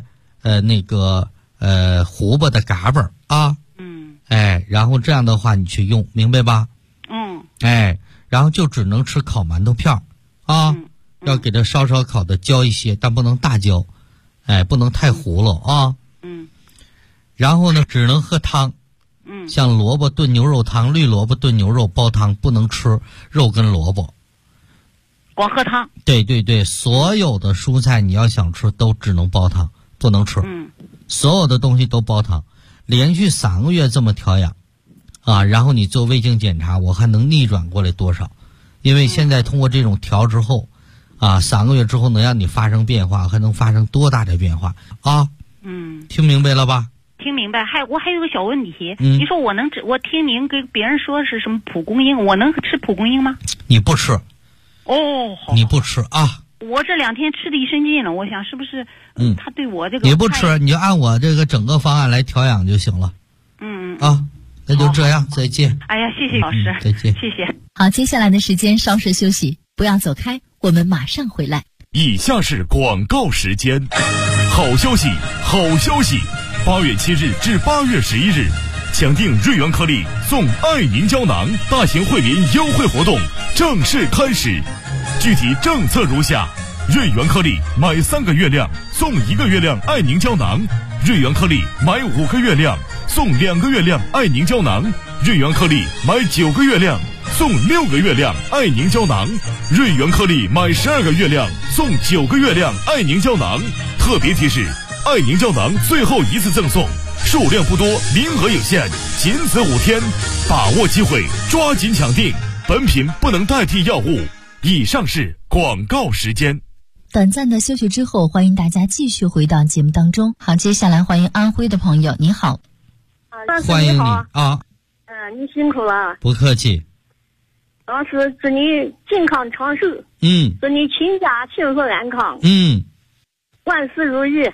胡巴的嘎巴啊。然后这样的话你去用，明白吧？然后就只能吃烤馒头片儿啊。要给它稍稍烤的焦一些，但不能大焦，不能太糊了啊。然后呢，只能喝汤，像萝卜炖牛肉汤、绿萝卜炖牛肉煲汤，不能吃肉跟萝卜， 光喝汤。 对对对，所有的蔬菜你要想吃都只能煲汤，不能吃。所有的东西都煲汤，连续3个月这么调养，然后你做胃镜检查，我还能逆转过来多少？因为现在通过这种调之后。3个月之后能让你发生变化，还能发生多大的变化啊？听明白了吧？ 听明白。我还有个小问题，你说我听您跟别人说是什么蒲公英，我能吃蒲公英吗？ 你不吃。 好。 你不吃啊？ 我这2天吃的一身劲了，我想是不是他对我这个。 你不吃，你就按我这个整个方案来调养就行了。那就这样，再见。 哎呀，谢谢老师， 再见， 谢谢。 好，接下来的时间稍事休息，不要走开，我们马上回来。 以下是广告时间。好消息，好消息！8月7日至8月11日，抢订瑞元颗粒送爱凝胶囊大型惠民优惠活动正式开始。具体政策如下：瑞元颗粒买3个月亮送1个月亮爱凝胶囊，瑞元颗粒买5个月亮送2个月亮爱凝胶囊，瑞元颗粒买9个月亮送6个月亮爱凝胶囊，瑞元颗粒买12个月亮送9个月亮爱凝胶囊。特别提示：爱凝胶囊最后一次赠送，数量不多，名额有限，仅此5天，把握机会，抓紧抢订。本品不能代替药物。以上是广告时间。 短暂的休息之后，欢迎大家继续回到节目当中。好，接下来欢迎安徽的朋友，你好。 欢迎你啊。 你辛苦了。 不客气。 老师，祝你健康长寿。祝你全家幸福安康。万事如意。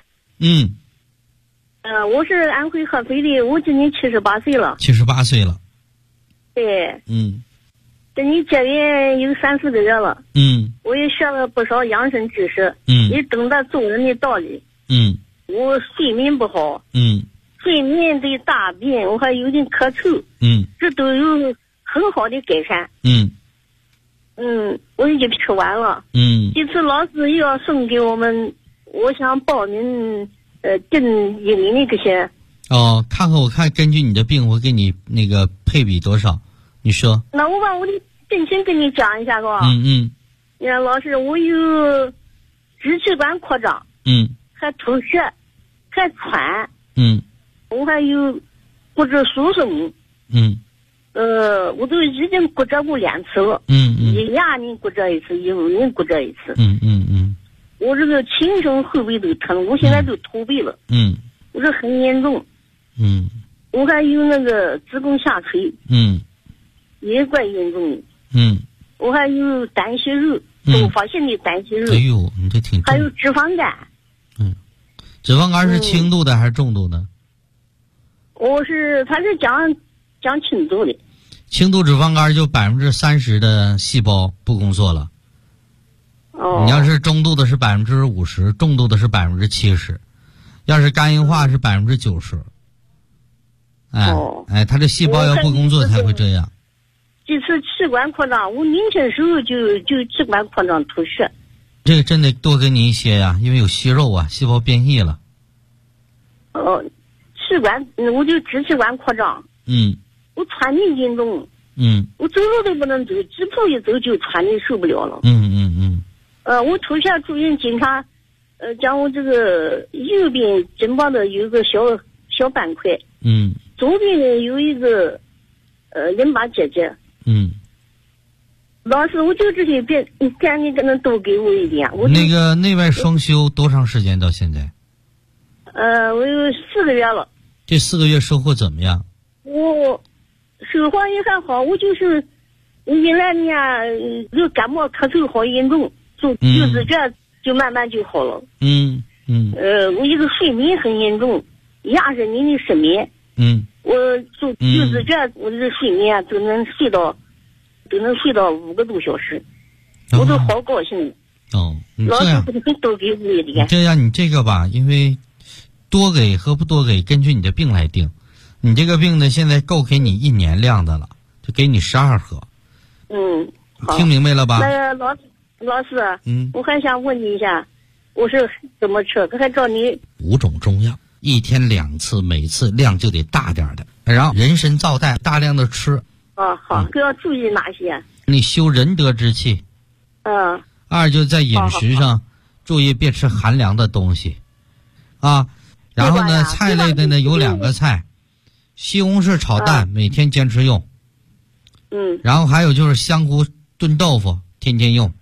我是安徽合肥的，我今年78岁了。 78岁了。 对。跟你结缘有3-4个月了。我也学了不少养生知识。也懂得做人的道理。我睡眠不好。睡眠的大便，我还有点咳嗽。这都有很好的改善。我已经吃完了。这次老师又要送给我们，我想报名订一年的这些。 看根据你的病，我给你那个配比多少？你说。 那我把我的病情跟你讲一下，是吧？你看，老师，我有支气管扩张。还吐血，还喘。我还有骨质疏松。我都已经骨折过2次了。1年骨折一次，15年骨折一次。我这个前胸后背都疼，我现在都驼背了。我这很严重。我还有那个子宫下垂。也怪严重的。我还有胆息肉，多发性的胆息肉。 哎呦，你这挺重。 还有脂肪肝。 脂肪肝是轻度的还是重度的？ 他是讲轻度的。 轻度脂肪肝就30%的细胞不工作了。你要是中度的是50%，重度的是70%，要是肝硬化是90%。它这细胞要不工作才会这样。 这次气管扩张，我年轻时候就气管扩张吐血。 这个真得多给你一些呀，因为有息肉啊，细胞变异了。 气管，我就支气管扩张。我喘的严重。我走路都不能走，几步一走就喘的受不了了。我吐血住院检查，讲我这个右边肩膀的有一个小斑块。左边呢有一个淋巴结节。 老师，我就这些病，你赶紧跟都给我一点。 那个内外双修多长时间到现在？ 我有4个月了。 这4个月收获怎么样？ 我收获也还好，我就是原来呢就感冒咳嗽好严重，就是这就慢慢就好了。我一个睡眠很严重，压着你的失眠。我就是这我这睡眠都能睡到5个多小时，我都好高兴。老师都给我一点。 这样你这个吧，因为多给和不多给根据你的病来定。你这个病呢，现在够给你1年量的了，就给你12盒。听明白了吧？ 那个老师，我还想问你一下，我是怎么吃？还找你 5种中药，1天2次，每次量就得大点的，然后人参皂苷大量的吃。 好，都要注意哪些？ 你修仁德之气。2就在饮食上注意别吃寒凉的东西啊。然后呢，菜类的呢有2个菜，西红柿炒蛋每天坚持用。然后还有就是香菇炖豆腐天天用。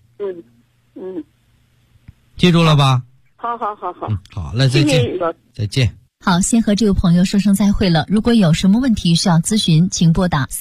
记住了吧？ 好。 好嘞，再见。再见。 好，先和这位朋友说声再会了。如果有什么问题需要咨询，请拨打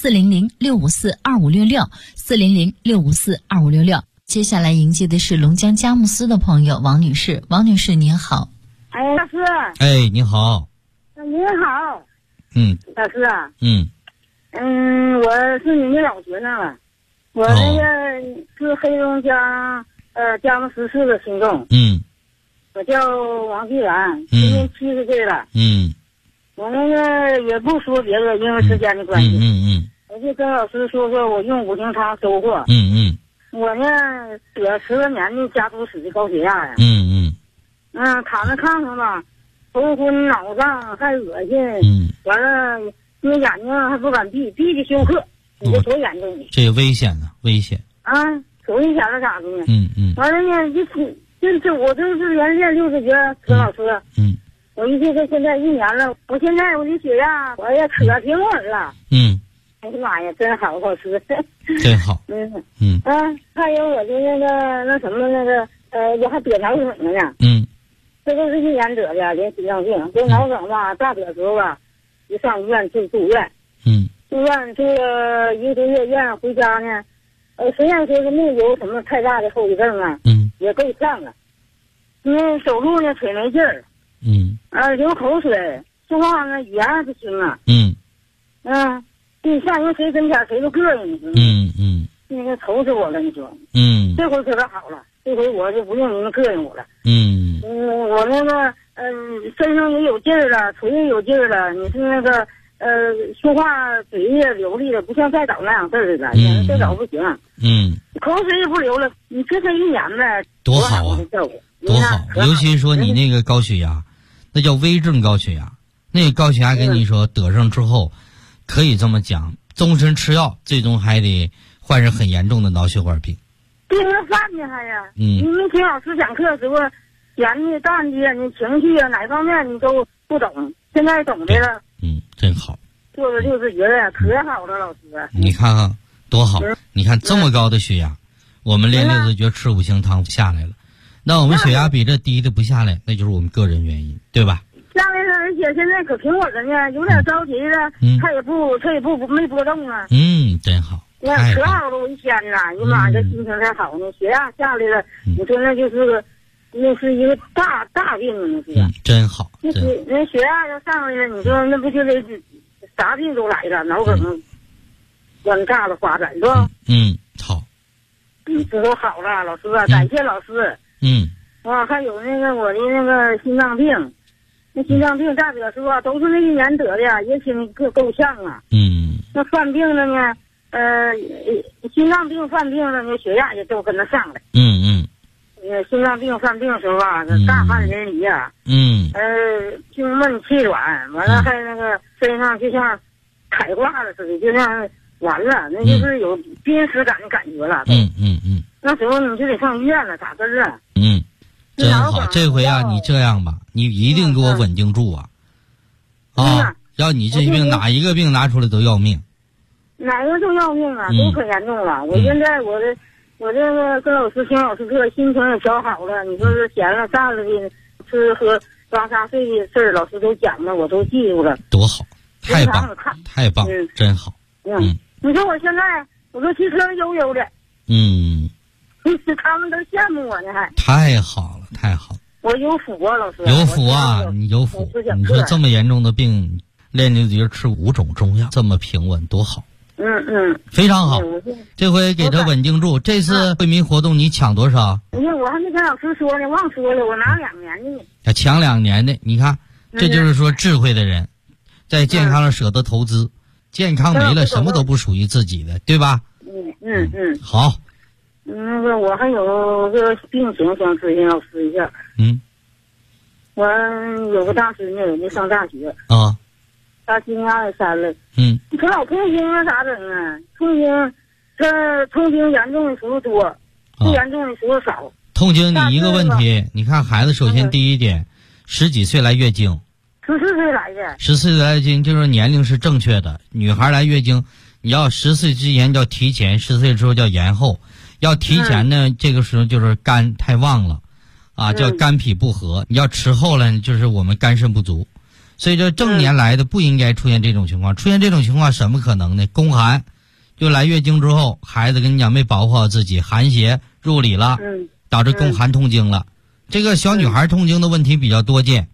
400-654-2566，400-654-2566。接下来迎接的是龙江佳木斯的朋友王女士。王女士您好。 老师。 你好。 您好。老师啊。我是你的老学生了，我那个是黑龙江佳木斯市的群众。我叫王继元，今年70岁了。我那个也不说别的，因为时间的关系。我就跟老师说我用5行汤收获。我呢得10多年的家族史的高血压呀。躺在炕上吧，头昏脑胀还恶心。完了，那眼睛还不敢闭着休克。你这多严重！ 这危险啊，危险！ 可危险了咋的呢？完了呢，就是我这是连练60节，陈老师。我一这现在1年了，我现在我的血压我也可平稳了。哎呀妈呀，真好，老师。 真好。 还有我的那什么我还得脑梗了呢。这都是1年得的，连心脏病。这脑梗吧，大得时候吧，一上医院就住院。住院住了1个多月院，回家呢，虽然说是没有什么太大的后遗症啊，也够呛了。走路呢腿没劲儿。流口水，说话呢语言不行啊。你上人谁跟前谁都膈应你。那个愁死我了，你说。这回可可好了，这回我就不用你们膈应我了。我那个身上也有劲儿了，腿也有劲儿了。你是那个说话嘴也流利了，不像再早那样事儿了。再早不行。口水也不流了。你这才1年呗， 多好啊！多好，尤其说你那个高血压，那叫危症高血压。那个高血压跟你说得上之后，可以这么讲，终身吃药，最终还得患上很严重的脑血管病。 盯着饭呢还呀？你们听老师讲课时候，闲的淡的，你情绪啊哪方面你都不懂，现在懂的了。 真好。 做了60节了，可好了，老师。 你看看多好！你看这么高的血压，我们练60节吃5行汤下来了。那我们血压比这低的不下来，那就是我们个人原因，对吧？ 下来了，而且现在可平稳了呢，有点着急了，他也不没波动了。 真好。 可好了，我一天呐，你妈这心情才好呢，血压下来了，你说那是一个大病啊，那是。 真好。 那血压要上来了，你说那不就得啥病都来了，脑梗、关炸了发展是吧？ 好。 这都好了，老师啊，感谢老师。还有那个我的那个心脏病，那心脏病大得说都是那1年得的，也挺够呛啊。那犯病了呢，心脏病犯病了，那血压也都跟着上来。心脏病犯病的时候啊，大汗淋漓啊。胸闷气软，完了还那个身上就像开挂了似的，就像完了，那就是有濒死感的感觉了。那时候你就得上医院了，咋个是？ 真好，这回啊，你这样吧，你一定给我稳定住啊！要你这病哪一个病拿出来都要命， 哪个都要命啊，都可严重了。我现在我这个跟老师听老师课，心情也调好了。你说是闲了散了的吃喝抓撒睡的事儿，老师都讲了，我都记住了。 多好，太棒，太棒，真好。 你说我现在我都骑车悠悠的。他们都羡慕我呢，还。 太好了，太好了。 我有福啊，老师。 有福啊，你有福。你说这么严重的病，练就觉吃5种中药，这么平稳，多好。非常好。这回给他稳定住。这次惠民活动你抢多少？ 我还没跟老师说呢，忘说了，我拿2年的呢。 要抢2年的，你看，这就是说智慧的人，在健康上舍得投资。健康没了，什么都不属于自己的，对吧？好。 那个我还有个病情想咨询老师一下。我有个大孙女，人家上大学啊， 他今年23了。他老痛经啊，咋整啊？痛经，他痛经严重的时候多，不严重的时候少。 痛经你一个问题，你看孩子，首先第一点，10几岁来月经 ，14岁来的。 14岁来月经就是年龄是正确的，女孩来月经，你要10岁之前叫提前，10岁之后叫延后。要提前呢，这个时候就是肝太旺了，叫肝脾不和。你要迟后了，就是我们肝肾不足。所以这正年来的不应该出现这种情况。出现这种情况什么可能呢？宫寒，就来月经之后，孩子跟你讲没保护好自己，寒邪入里了，导致宫寒痛经了。这个小女孩痛经的问题比较多见，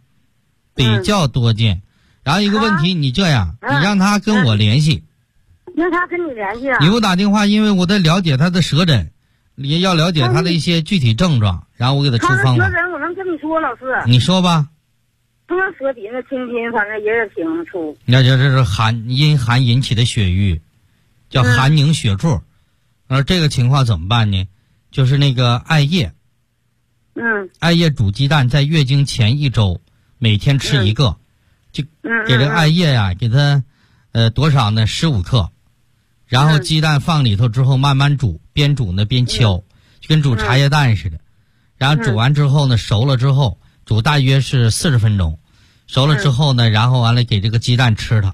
然后一个问题，你这样，你让她跟我联系。 让她跟你联系啊？ 你给我打电话，因为我在了解她的舌诊。也要了解他的一些具体症状，然后我给他出方法。 他的舌诊我能跟你说，老师。 你说吧。 他舌底那青筋，反正也挺粗。 那这是阴寒引起的血瘀，叫寒凝血柱。而这个情况怎么办呢？就是那个艾叶。艾叶煮鸡蛋，在月经前1周，每天吃1个，就给这个艾叶呀，给它多少呢？15克。然后鸡蛋放里头之后慢慢煮，边煮呢边敲，就跟煮茶叶蛋似的。然后煮完之后呢，熟了之后煮大约是40分钟，熟了之后呢，然后完了给这个鸡蛋吃它。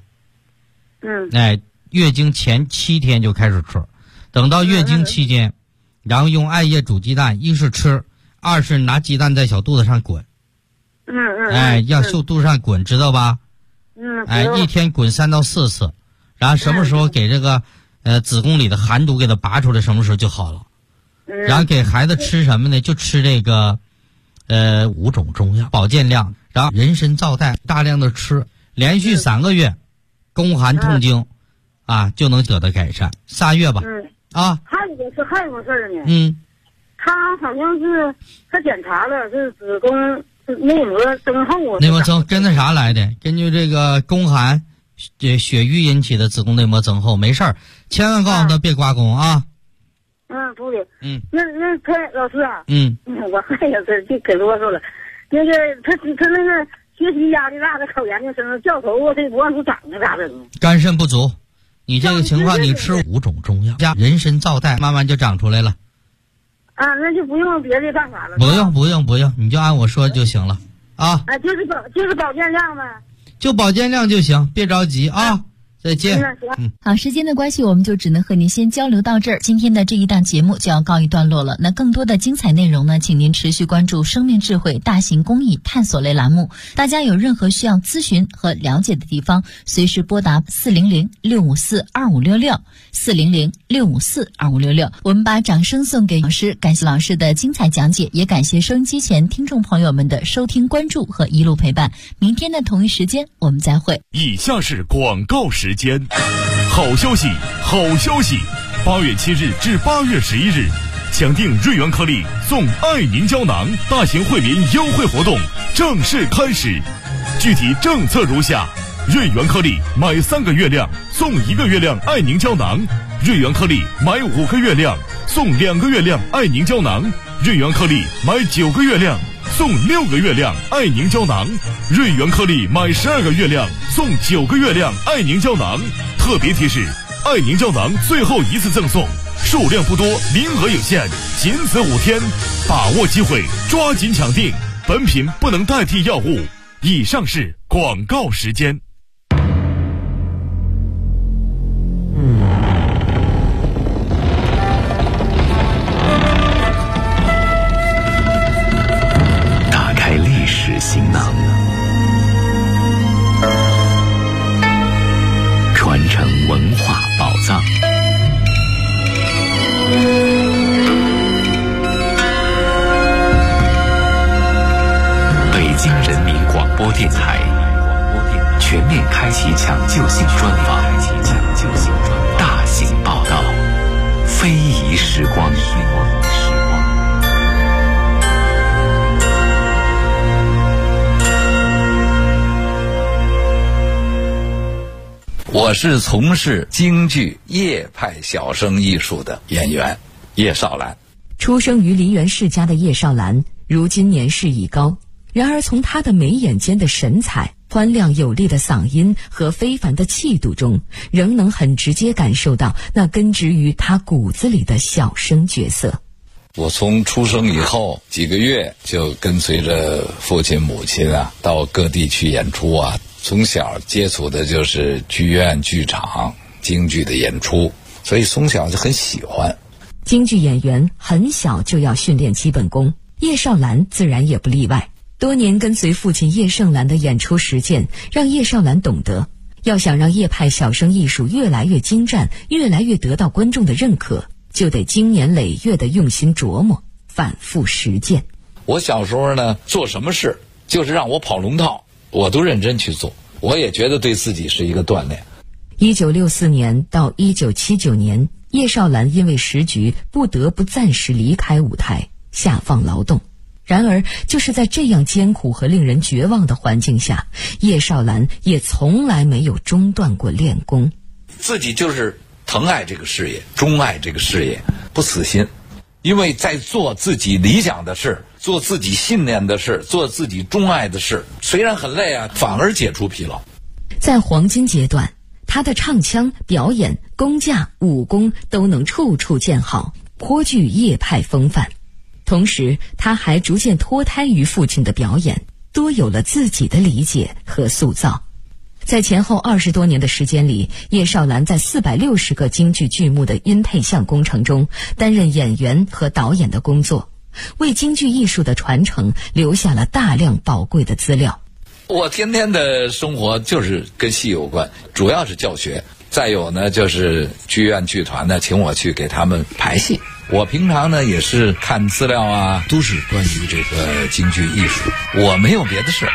月经前7天就开始吃，等到月经期间，然后用艾叶煮鸡蛋，一是吃，二是拿鸡蛋在小肚子上滚。要小肚子上滚，知道吧？一天滚3到4次，然后什么时候给这个子宫里的寒毒给它拔出来，什么时候就好了。然后给孩子吃什么呢？就吃这个5种中药，保健量，然后人参皂苷大量的吃，连续3个月，宫寒痛经就能得到改善，3月吧。 还有个事儿呢。他好像是他检查了，是子宫内膜增厚。 内膜增跟那啥来的？根据这个宫寒血瘀引起的子宫内膜增厚，没事儿，千万告诉他别刮宫啊。 不的。那他老师啊。我还有事就可啰嗦了。那个他那个学习压力大，他考研究生掉头发，他不往出长啊，咋整？ 肝肾不足，你这个情况你吃5种中药加人参皂苷，慢慢就长出来了。 那就不用别的办法了。 不用，你就按我说就行了啊。 就是保健量呗。 就保健量就行，别着急啊。再见。 好，时间的关系，我们就只能和您先交流到这儿。今天的这一档节目就要告一段落了。那更多的精彩内容呢，请您持续关注生命智慧大型公益探索类栏目。大家有任何需要咨询和了解的地方，随时拨打400-654-2566，400-654-2566。我们把掌声送给老师，感谢老师的精彩讲解，也感谢收音机前听众朋友们的收听关注和一路陪伴。明天的同一时间我们再会。 以下是广告时间。好消息，8月7日至8月11日，抢订瑞元颗粒送爱凝胶囊大型惠民优惠活动正式开始。具体政策如下：瑞元颗粒买3个月亮送1个月亮爱凝胶囊，瑞元颗粒买5个月亮送2个月亮爱凝胶囊，瑞元颗粒买9个月亮送6个月亮爱凝胶囊，瑞元颗粒买12个月亮送9个月亮爱凝胶囊。特别提示：爱凝胶囊最后一次赠送，数量不多，名额有限，仅此5天，把握机会，抓紧抢订。本品不能代替药物。以上是广告时间。 开启抢救性专访，大型报道，非遗时光。 我是从事京剧叶派小生艺术的演员叶绍兰。 出生于梨园世家的叶绍兰，如今年事已高，然而从她的眉眼间的神采、宽亮有力的嗓音和非凡的气度中，仍能很直接感受到那根植于她骨子里的小生角色。 我从出生以后几个月就跟随着父亲母亲到各地去演出从小接触的就是剧院剧场京剧的演出，所以从小就很喜欢。 京剧演员很小就要训练基本功，叶绍兰自然也不例外。多年跟随父亲叶盛兰的演出实践，让叶绍兰懂得，要想让叶派小生艺术越来越精湛，越来越得到观众的认可，就得经年累月的用心琢磨，反复实践。 我小时候呢，做什么事就是让我跑龙套，我都认真去做，我也觉得对自己是一个锻炼。 1964年到1979年，叶绍兰因为时局不得不暂时离开舞台，下放劳动。然而就是在这样艰苦和令人绝望的环境下，叶绍兰也从来没有中断过练功。 自己就是疼爱这个事业，钟爱这个事业，不死心。因为在做自己理想的事，做自己信念的事，做自己钟爱的事，虽然很累反而解除疲劳。 在黄金阶段，他的唱腔、表演、功架、武功都能处处见好，颇具叶派风范。同时他还逐渐脱胎于父亲的表演，多有了自己的理解和塑造。在前后20多年的时间里，叶绍兰在460个京剧剧目的音配像工程中担任演员和导演的工作，为京剧艺术的传承留下了大量宝贵的资料。 我天天的生活就是跟戏有关，主要是教学，再有呢就是剧院剧团呢请我去给他们排戏。我平常呢也是看资料都是关于这个京剧艺术，我没有别的事。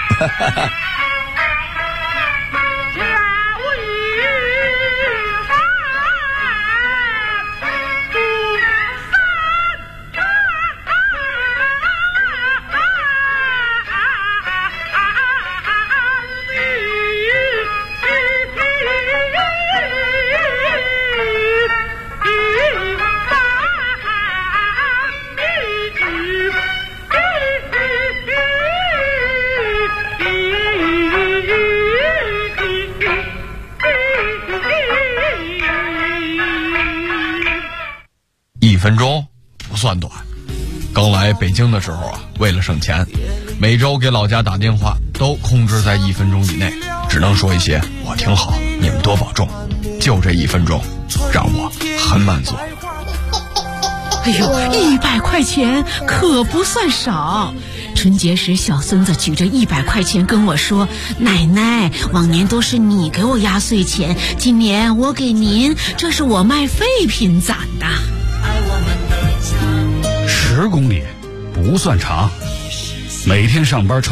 1分钟不算短。刚来北京的时候为了省钱，每周给老家打电话都控制在1分钟以内，只能说一些我挺好，你们多保重。就这1分钟让我很满足。 哎呦，100块钱可不算少。春节时小孙子举着100块钱跟我说，奶奶，往年都是你给我压岁钱，今年我给您，这是我卖废品攒的。 10公里不算长，每天上班